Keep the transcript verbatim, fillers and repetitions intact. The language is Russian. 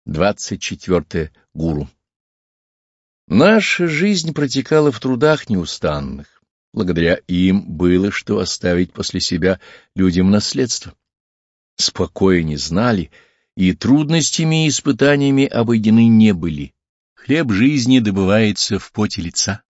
двадцать четвёртое. Гуру. Наша жизнь протекала в трудах неустанных. Благодаря им было что оставить после себя людям наследство. Спокоя не знали, и трудностями и испытаниями обойдены не были. Хлеб жизни добывается в поте лица.